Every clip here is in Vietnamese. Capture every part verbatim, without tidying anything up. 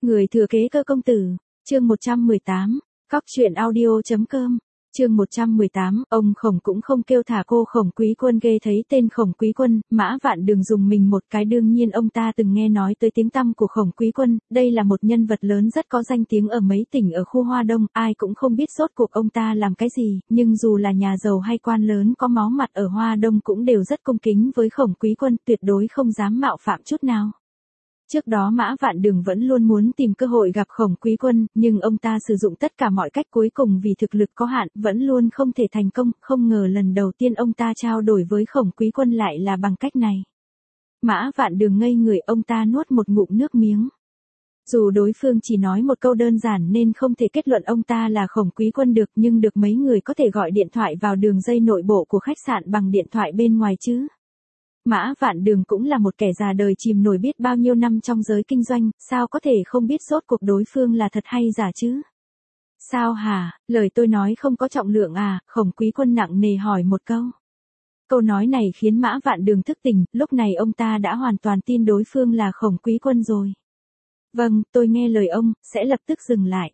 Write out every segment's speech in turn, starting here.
Người thừa kế Cơ công tử, chương một trăm mười tám, cóc truyện audio.com, chương một trăm mười tám, ông Khổng cũng không kêu thả cô Khổng Quý Quân. Ghê thấy tên Khổng Quý Quân, Mã Vạn Đường dùng mình một cái. Đương nhiên ông ta từng nghe nói tới tiếng tăm của Khổng Quý Quân, đây là một nhân vật lớn rất có danh tiếng ở mấy tỉnh ở khu Hoa Đông, ai cũng không biết rốt cuộc ông ta làm cái gì, nhưng dù là nhà giàu hay quan lớn có máu mặt ở Hoa Đông cũng đều rất cung kính với Khổng Quý Quân, tuyệt đối không dám mạo phạm chút nào. Trước đó Mã Vạn Đường vẫn luôn muốn tìm cơ hội gặp Khổng Quý Quân, nhưng ông ta sử dụng tất cả mọi cách, cuối cùng vì thực lực có hạn, vẫn luôn không thể thành công, không ngờ lần đầu tiên ông ta trao đổi với Khổng Quý Quân lại là bằng cách này. Mã Vạn Đường ngây người, ông ta nuốt một ngụm nước miếng. Dù đối phương chỉ nói một câu đơn giản nên không thể kết luận ông ta là Khổng Quý Quân được, nhưng được mấy người có thể gọi điện thoại vào đường dây nội bộ của khách sạn bằng điện thoại bên ngoài chứ. Mã Vạn Đường cũng là một kẻ già đời chìm nổi biết bao nhiêu năm trong giới kinh doanh, sao có thể không biết rốt cuộc đối phương là thật hay giả chứ? Sao hả, lời tôi nói không có trọng lượng à? Khổng Quý Quân nặng nề hỏi một câu. Câu nói này khiến Mã Vạn Đường thức tỉnh, lúc này ông ta đã hoàn toàn tin đối phương là Khổng Quý Quân rồi. Vâng, tôi nghe lời ông, sẽ lập tức dừng lại.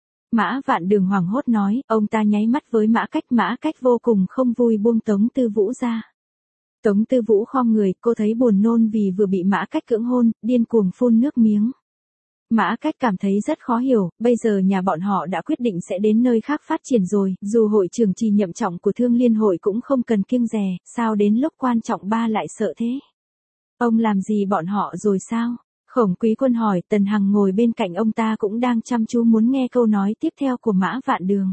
Mã Vạn Đường hoảng hốt nói, ông ta nháy mắt với Mã Cách. Mã Cách vô cùng không vui buông Tống Tư Vũ ra. Tống Tư Vũ khom người, cô thấy buồn nôn vì vừa bị Mã Cách cưỡng hôn, điên cuồng phun nước miếng. Mã Cách cảm thấy rất khó hiểu, bây giờ nhà bọn họ đã quyết định sẽ đến nơi khác phát triển rồi, dù hội trưởng trì nhậm trọng của Thương Liên hội cũng không cần kiêng dè, sao đến lúc quan trọng ba lại sợ thế? Ông làm gì bọn họ rồi sao? Khổng Quý Quân hỏi. Tần Hằng ngồi bên cạnh ông ta cũng đang chăm chú muốn nghe câu nói tiếp theo của Mã Vạn Đường.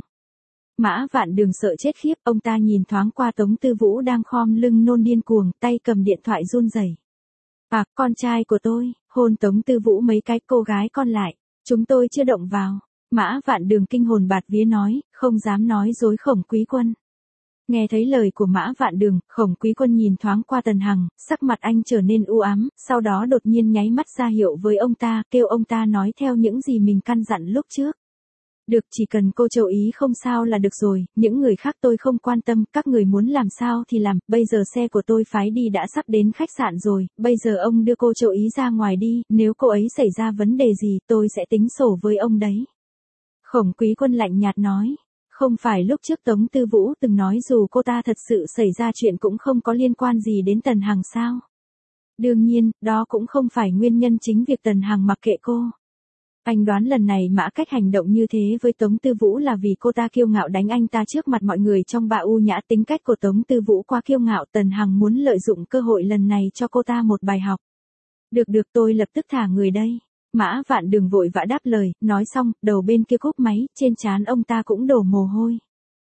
Mã Vạn Đường sợ chết khiếp, ông ta nhìn thoáng qua Tống Tư Vũ đang khom lưng nôn điên cuồng, tay cầm điện thoại run rẩy. À, con trai của tôi, hôn Tống Tư Vũ mấy cái, cô gái con lại, chúng tôi chưa động vào. Mã Vạn Đường kinh hồn bạt vía nói, không dám nói dối Khổng Quý Quân. Nghe thấy lời của Mã Vạn Đường, Khổng Quý Quân nhìn thoáng qua Tần Hằng, sắc mặt anh trở nên u ám, sau đó đột nhiên nháy mắt ra hiệu với ông ta, kêu ông ta nói theo những gì mình căn dặn lúc trước. Được, chỉ cần cô Châu ý không sao là được rồi, những người khác tôi không quan tâm, các người muốn làm sao thì làm, bây giờ xe của tôi phái đi đã sắp đến khách sạn rồi, bây giờ ông đưa cô Châu ý ra ngoài đi, nếu cô ấy xảy ra vấn đề gì tôi sẽ tính sổ với ông đấy. Khổng Quý Quân lạnh nhạt nói, không phải lúc trước Tống Tư Vũ từng nói dù cô ta thật sự xảy ra chuyện cũng không có liên quan gì đến Tần Hằng sao? Đương nhiên, đó cũng không phải nguyên nhân chính việc Tần Hằng mặc kệ cô. Anh đoán lần này Mã Cách hành động như thế với Tống Tư Vũ là vì cô ta kiêu ngạo đánh anh ta trước mặt mọi người trong Bà U Nhã. Tính cách của Tống Tư Vũ quá kiêu ngạo, Tần Hằng muốn lợi dụng cơ hội lần này cho cô ta một bài học. Được được, tôi lập tức thả người đây. Mã Vạn Đường vội vã đáp lời, nói xong, đầu bên kia cúp máy, trên trán ông ta cũng đổ mồ hôi.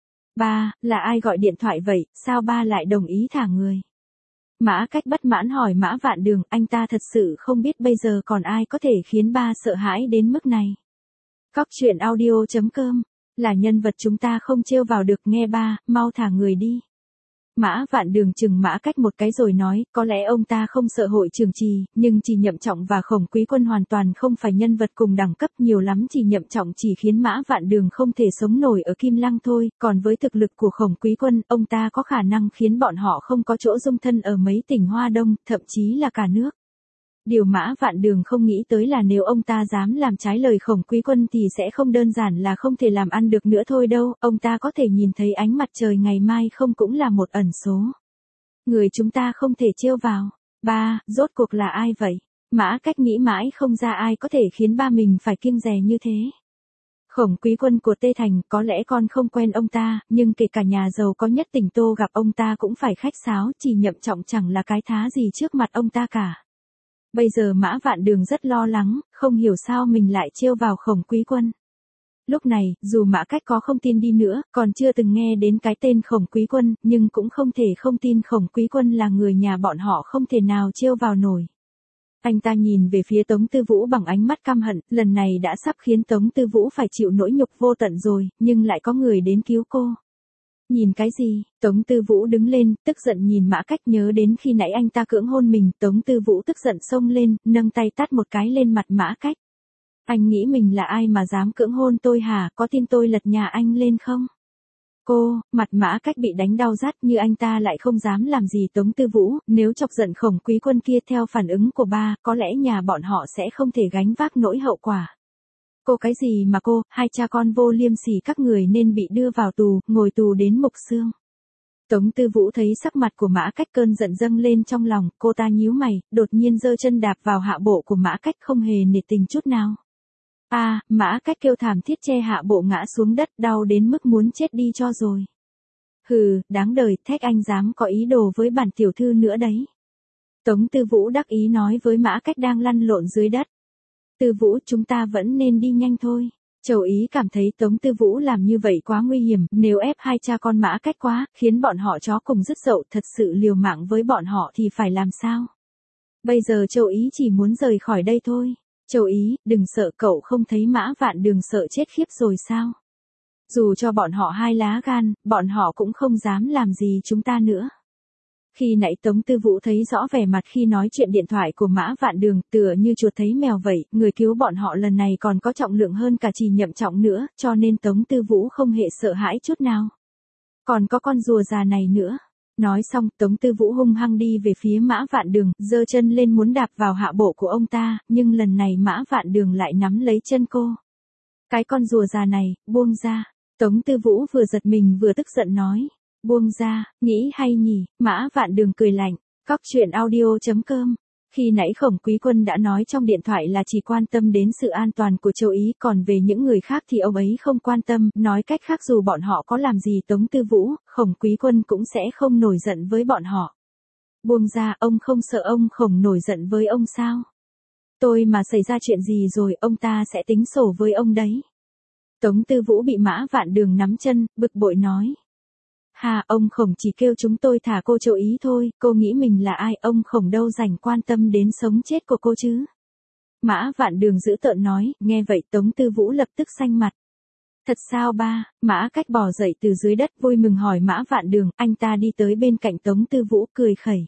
Ba, là ai gọi điện thoại vậy, sao ba lại đồng ý thả người? Mã Cách bất mãn hỏi Mã Vạn Đường, anh ta thật sự không biết bây giờ còn ai có thể khiến ba sợ hãi đến mức này. Cóc truyện audio.com, là nhân vật chúng ta không trêu vào được, nghe ba, mau thả người đi. Mã Vạn Đường chừng Mã Cách một cái rồi nói, có lẽ ông ta không sợ hội trưởng Trì, nhưng Trì Nhậm Trọng và Khổng Quý Quân hoàn toàn không phải nhân vật cùng đẳng cấp, nhiều lắm Trì Nhậm Trọng chỉ khiến Mã Vạn Đường không thể sống nổi ở Kim Lăng thôi, còn với thực lực của Khổng Quý Quân, ông ta có khả năng khiến bọn họ không có chỗ dung thân ở mấy tỉnh Hoa Đông, thậm chí là cả nước. Điều Mã Vạn Đường không nghĩ tới là nếu ông ta dám làm trái lời Khổng Quý Quân thì sẽ không đơn giản là không thể làm ăn được nữa thôi đâu, ông ta có thể nhìn thấy ánh mặt trời ngày mai không cũng là một ẩn số. Người chúng ta không thể trêu vào. Ba, rốt cuộc là ai vậy? Mã Cách nghĩ mãi không ra ai có thể khiến ba mình phải kiêng dè như thế. Khổng Quý Quân của Tê Thành, có lẽ con không quen ông ta, nhưng kể cả nhà giàu có nhất tỉnh Tô gặp ông ta cũng phải khách sáo, Chỉ Nhậm Trọng chẳng là cái thá gì trước mặt ông ta cả. Bây giờ Mã Vạn Đường rất lo lắng, không hiểu sao mình lại trêu vào Khổng Quý Quân. Lúc này, dù Mã Cách có không tin đi nữa, còn chưa từng nghe đến cái tên Khổng Quý Quân, nhưng cũng không thể không tin Khổng Quý Quân là người nhà bọn họ không thể nào trêu vào nổi. Anh ta nhìn về phía Tống Tư Vũ bằng ánh mắt căm hận, lần này đã sắp khiến Tống Tư Vũ phải chịu nỗi nhục vô tận rồi, nhưng lại có người đến cứu cô. Nhìn cái gì? Tống Tư Vũ đứng lên, tức giận nhìn Mã Cách, nhớ đến khi nãy anh ta cưỡng hôn mình, Tống Tư Vũ tức giận xông lên, nâng tay tát một cái lên mặt Mã Cách. Anh nghĩ mình là ai mà dám cưỡng hôn tôi hả, có tin tôi lật nhà anh lên không? Cô, mặt Mã Cách bị đánh đau rát, như anh ta lại không dám làm gì Tống Tư Vũ, nếu chọc giận Khổng Quý Quân kia theo phản ứng của ba, có lẽ nhà bọn họ sẽ không thể gánh vác nỗi hậu quả. Cô cái gì mà cô, hai cha con vô liêm sỉ các người nên bị đưa vào tù, ngồi tù đến mục xương. Tống Tư Vũ thấy sắc mặt của Mã Cách cơn giận dâng lên trong lòng, cô ta nhíu mày, đột nhiên giơ chân đạp vào hạ bộ của Mã Cách không hề nể tình chút nào. A, à, Mã Cách kêu thảm thiết che hạ bộ ngã xuống đất, đau đến mức muốn chết đi cho rồi. Hừ, đáng đời, thách anh dám có ý đồ với bản tiểu thư nữa đấy. Tống Tư Vũ đắc ý nói với Mã Cách đang lăn lộn dưới đất. Tư Vũ, chúng ta vẫn nên đi nhanh thôi. Châu Ý cảm thấy Tống Tư Vũ làm như vậy quá nguy hiểm, nếu ép hai cha con Mã Cách quá, khiến bọn họ chó cùng dứt dậu, thật sự liều mạng với bọn họ thì phải làm sao? Bây giờ Châu Ý chỉ muốn rời khỏi đây thôi. Châu Ý, đừng sợ, cậu không thấy Mã Vạn Đường sợ chết khiếp rồi sao? Dù cho bọn họ hai lá gan, bọn họ cũng không dám làm gì chúng ta nữa. Khi nãy Tống Tư Vũ thấy rõ vẻ mặt khi nói chuyện điện thoại của Mã Vạn Đường, tựa như chuột thấy mèo vậy, người cứu bọn họ lần này còn có trọng lượng hơn cả Trì Nhậm Trọng nữa, cho nên Tống Tư Vũ không hề sợ hãi chút nào. Còn có con rùa già này nữa. Nói xong, Tống Tư Vũ hung hăng đi về phía Mã Vạn Đường, giơ chân lên muốn đạp vào hạ bộ của ông ta, nhưng lần này Mã Vạn Đường lại nắm lấy chân cô. Cái con rùa già này, buông ra. Tống Tư Vũ vừa giật mình vừa tức giận nói. Buông ra, nghĩ hay nhỉ, Mã Vạn Đường cười lạnh. Cóc truyện audio chấm com. Khi nãy Khổng Quý Quân đã nói trong điện thoại là chỉ quan tâm đến sự an toàn của Châu Ý, còn về những người khác thì ông ấy không quan tâm, nói cách khác dù bọn họ có làm gì Tống Tư Vũ, Khổng Quý Quân cũng sẽ không nổi giận với bọn họ. Buông ra, ông không sợ ông Khổng nổi giận với ông sao? Tôi mà xảy ra chuyện gì rồi, ông ta sẽ tính sổ với ông đấy. Tống Tư Vũ bị Mã Vạn Đường nắm chân, bực bội nói. Hà, ông Khổng chỉ kêu chúng tôi thả cô Châu Ý thôi, cô nghĩ mình là ai, ông Khổng đâu rảnh quan tâm đến sống chết của cô chứ. Mã Vạn Đường dữ tợn nói, nghe vậy Tống Tư Vũ lập tức xanh mặt. Thật sao ba, Mã Cách bò dậy từ dưới đất vui mừng hỏi Mã Vạn Đường, anh ta đi tới bên cạnh Tống Tư Vũ cười khẩy.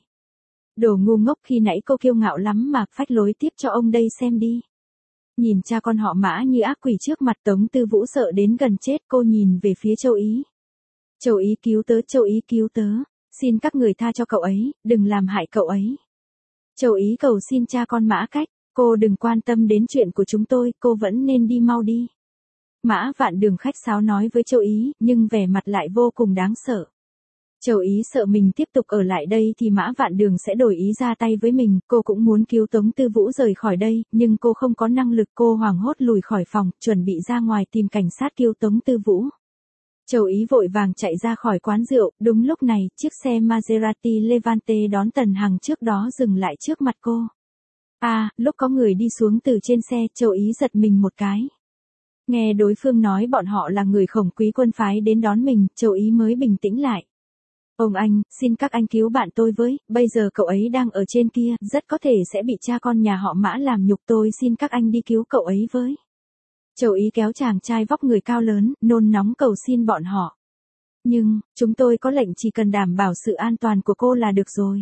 Đồ ngu ngốc, khi nãy cô kiêu ngạo lắm mà, phách lối tiếp cho ông đây xem đi. Nhìn cha con họ Mã như ác quỷ trước mặt Tống Tư Vũ sợ đến gần chết, cô nhìn về phía Châu Ý. Châu Ý cứu tớ, Châu Ý cứu tớ, xin các người tha cho cậu ấy, đừng làm hại cậu ấy. Châu Ý cầu xin cha con Mã Cách, cô đừng quan tâm đến chuyện của chúng tôi, cô vẫn nên đi mau đi. Mã Vạn Đường khách sáo nói với Châu Ý, nhưng vẻ mặt lại vô cùng đáng sợ. Châu Ý sợ mình tiếp tục ở lại đây thì Mã Vạn Đường sẽ đổi ý ra tay với mình, cô cũng muốn cứu Tống Tư Vũ rời khỏi đây, nhưng cô không có năng lực, cô hoảng hốt lùi khỏi phòng, chuẩn bị ra ngoài tìm cảnh sát cứu Tống Tư Vũ. Châu Ý vội vàng chạy ra khỏi quán rượu, đúng lúc này, chiếc xe Maserati Levante đón Tần Hằng trước đó dừng lại trước mặt cô. À, lúc có người đi xuống từ trên xe, Châu Ý giật mình một cái. Nghe đối phương nói bọn họ là người Khổng Quý Quân phái đến đón mình, Châu Ý mới bình tĩnh lại. Ông anh, xin các anh cứu bạn tôi với, bây giờ cậu ấy đang ở trên kia, rất có thể sẽ bị cha con nhà họ Mã làm nhục, tôi xin các anh đi cứu cậu ấy với. Châu Ý kéo chàng trai vóc người cao lớn, nôn nóng cầu xin bọn họ. Nhưng, chúng tôi có lệnh chỉ cần đảm bảo sự an toàn của cô là được rồi.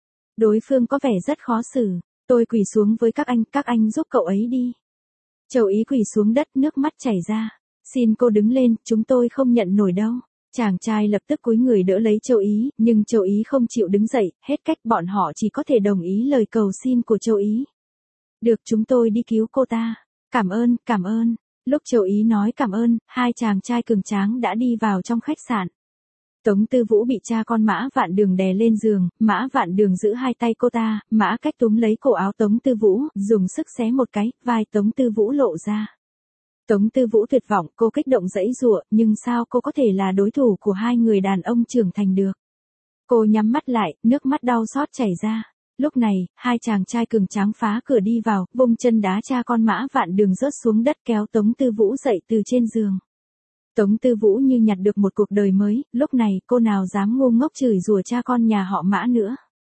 Đối phương có vẻ rất khó xử, tôi quỳ xuống với các anh, các anh giúp cậu ấy đi. Châu Ý quỳ xuống đất, nước mắt chảy ra. Xin cô đứng lên, chúng tôi không nhận nổi đâu. Chàng trai lập tức cúi người đỡ lấy Châu Ý, nhưng Châu Ý không chịu đứng dậy, hết cách bọn họ chỉ có thể đồng ý lời cầu xin của Châu Ý. Được, chúng tôi đi cứu cô ta. Cảm ơn, cảm ơn. Lúc Châu Ý nói cảm ơn, hai chàng trai cường tráng đã đi vào trong khách sạn. Tống Tư Vũ bị cha con Mã Vạn Đường đè lên giường, Mã Vạn Đường giữ hai tay cô ta, Mã Cách túm lấy cổ áo Tống Tư Vũ, dùng sức xé một cái, vai Tống Tư Vũ lộ ra. Tống Tư Vũ tuyệt vọng, cô kích động giãy giụa, nhưng sao cô có thể là đối thủ của hai người đàn ông trưởng thành được. Cô nhắm mắt lại, nước mắt đau xót chảy ra. Lúc này, hai chàng trai cường tráng phá cửa đi vào, vung chân đá cha con Mã Vạn Đường rớt xuống đất kéo Tống Tư Vũ dậy từ trên giường. Tống Tư Vũ như nhặt được một cuộc đời mới, lúc này cô nào dám ngu ngốc chửi rủa cha con nhà họ Mã nữa.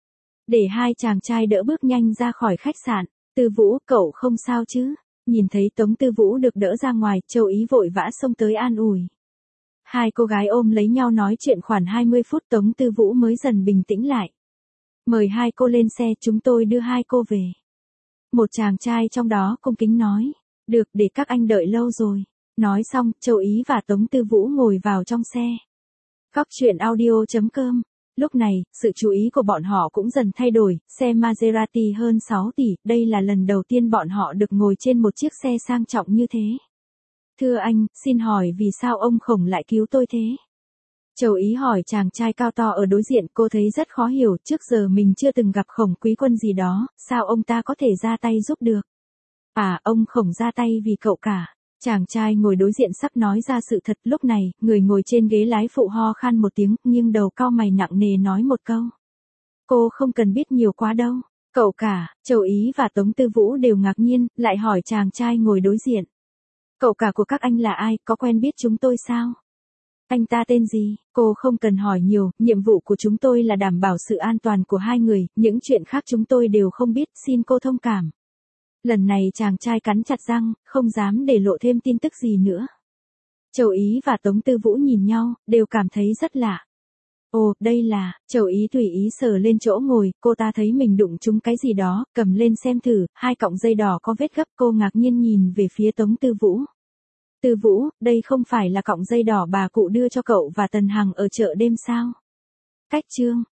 Để hai chàng trai đỡ bước nhanh ra khỏi khách sạn, Tư Vũ, cậu không sao chứ? Nhìn thấy Tống Tư Vũ được đỡ ra ngoài, Châu Ý vội vã xông tới an ủi. Hai cô gái ôm lấy nhau nói chuyện khoảng hai mươi phút Tống Tư Vũ mới dần bình tĩnh lại. Mời hai cô lên xe, chúng tôi đưa hai cô về. Một chàng trai trong đó cung kính nói. Được, để các anh đợi lâu rồi. Nói xong, Châu Ý và Tống Tư Vũ ngồi vào trong xe. Cóc truyện audio chấm com Lúc này, sự chú ý của bọn họ cũng dần thay đổi, xe Maserati hơn sáu tỷ, đây là lần đầu tiên bọn họ được ngồi trên một chiếc xe sang trọng như thế. Thưa anh, xin hỏi vì sao ông Khổng lại cứu tôi thế? Châu Ý hỏi chàng trai cao to ở đối diện, cô thấy rất khó hiểu, trước giờ mình chưa từng gặp Khổng Quý Quân gì đó, sao ông ta có thể ra tay giúp được? À, ông Khổng ra tay vì cậu cả. Chàng trai ngồi đối diện sắp nói ra sự thật, lúc này, người ngồi trên ghế lái phụ ho khan một tiếng, nghiêng đầu cau mày nặng nề nói một câu. Cô không cần biết nhiều quá đâu. Cậu cả, Châu Ý và Tống Tư Vũ đều ngạc nhiên, lại hỏi chàng trai ngồi đối diện. Cậu cả của các anh là ai, có quen biết chúng tôi sao? Anh ta tên gì? Cô không cần hỏi nhiều, nhiệm vụ của chúng tôi là đảm bảo sự an toàn của hai người, những chuyện khác chúng tôi đều không biết, xin cô thông cảm. Lần này chàng trai cắn chặt răng, không dám để lộ thêm tin tức gì nữa. Châu Ý và Tống Tư Vũ nhìn nhau, đều cảm thấy rất lạ. Ồ, đây là, Châu Ý tùy ý sờ lên chỗ ngồi, cô ta thấy mình đụng trúng cái gì đó, cầm lên xem thử, hai cọng dây đỏ có vết gấp, cô ngạc nhiên nhìn về phía Tống Tư Vũ. Tư Vũ, đây không phải là cọng dây đỏ bà cụ đưa cho cậu và Tần Hằng ở chợ đêm sao? Cách chương.